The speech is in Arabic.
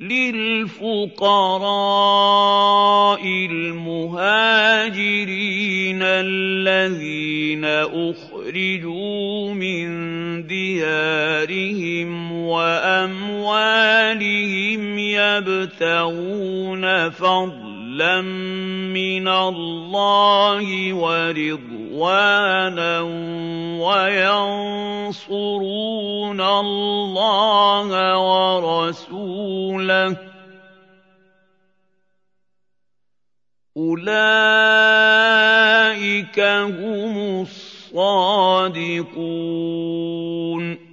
لِلْفُقَرَاءِ الْمُهَاجِرِينَ الَّذِينَ أُخْرِجُوا مِن دِيَارِهِمْ وَأَمْوَالِهِمْ يَبْتَغُونَ فَضْلًا مِّنَ اللَّهِ وَرِضْوَانًا وَيَنصُرُونَ اللَّهَ وَرَسُولَهُ ۚ أُولَٰئِكَ هُمُ الصَّادِقُونَ